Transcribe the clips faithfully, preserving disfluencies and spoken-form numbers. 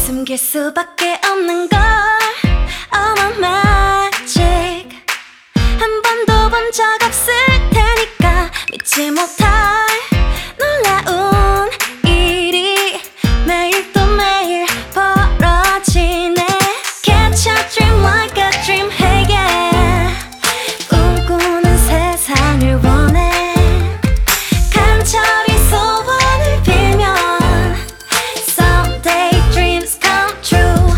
숨길 수밖에 없는 걸 Oh my magic 한 번도 본 적 없을 테니까 믿지 못할 놀라운 일이 매일 또 매일 벌어지네 Catch a dream like a dream hey yeah 꿈꾸는 세상을 원해 간절히 소원을 빌면 Someday dreams come true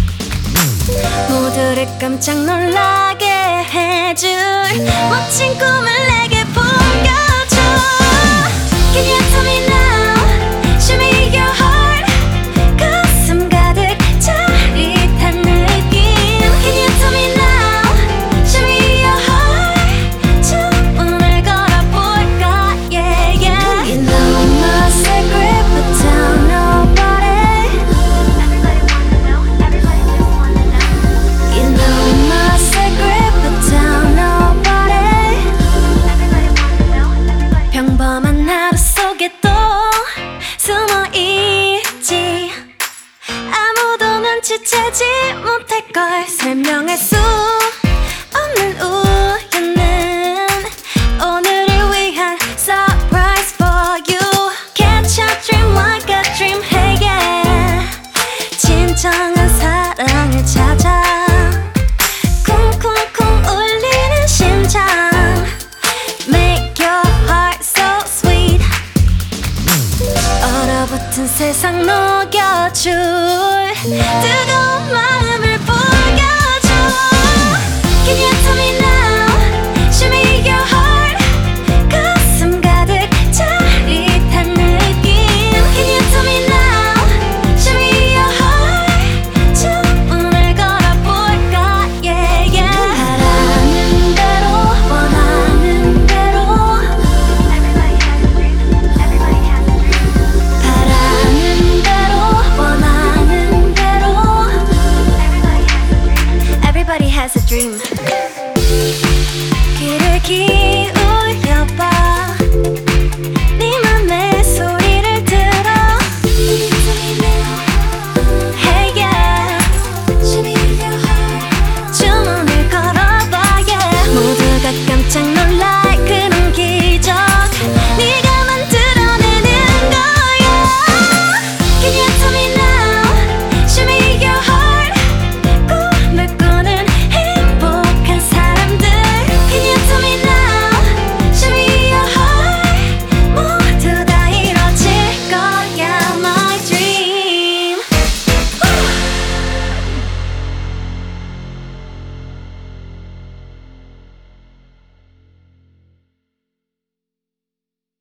모두를 깜짝 놀라게 해줄 멋진 꿈을 내게 보여줘 Can you tell me now? Show me your heart 가슴 가득 짜릿한 느낌 Can you tell me now? Show me your heart 주문을 걸어볼까 yeah yeah You know my secret but tell nobody Everybody wanna know, everybody just wanna know You know my secret but tell nobody Everybody wanna know, everybody 평범한 하루 속에 또 숨어있지 아무도 눈치채지 못할걸 설명할 수 없는 우유는 오늘을 위한 surprise for you Catch a dream like a dream hey yeah 진정한 사랑을 찾아 쿵쿵쿵 울리는 심장 Make your heart so sweet 얼어붙은 세상 녹여줄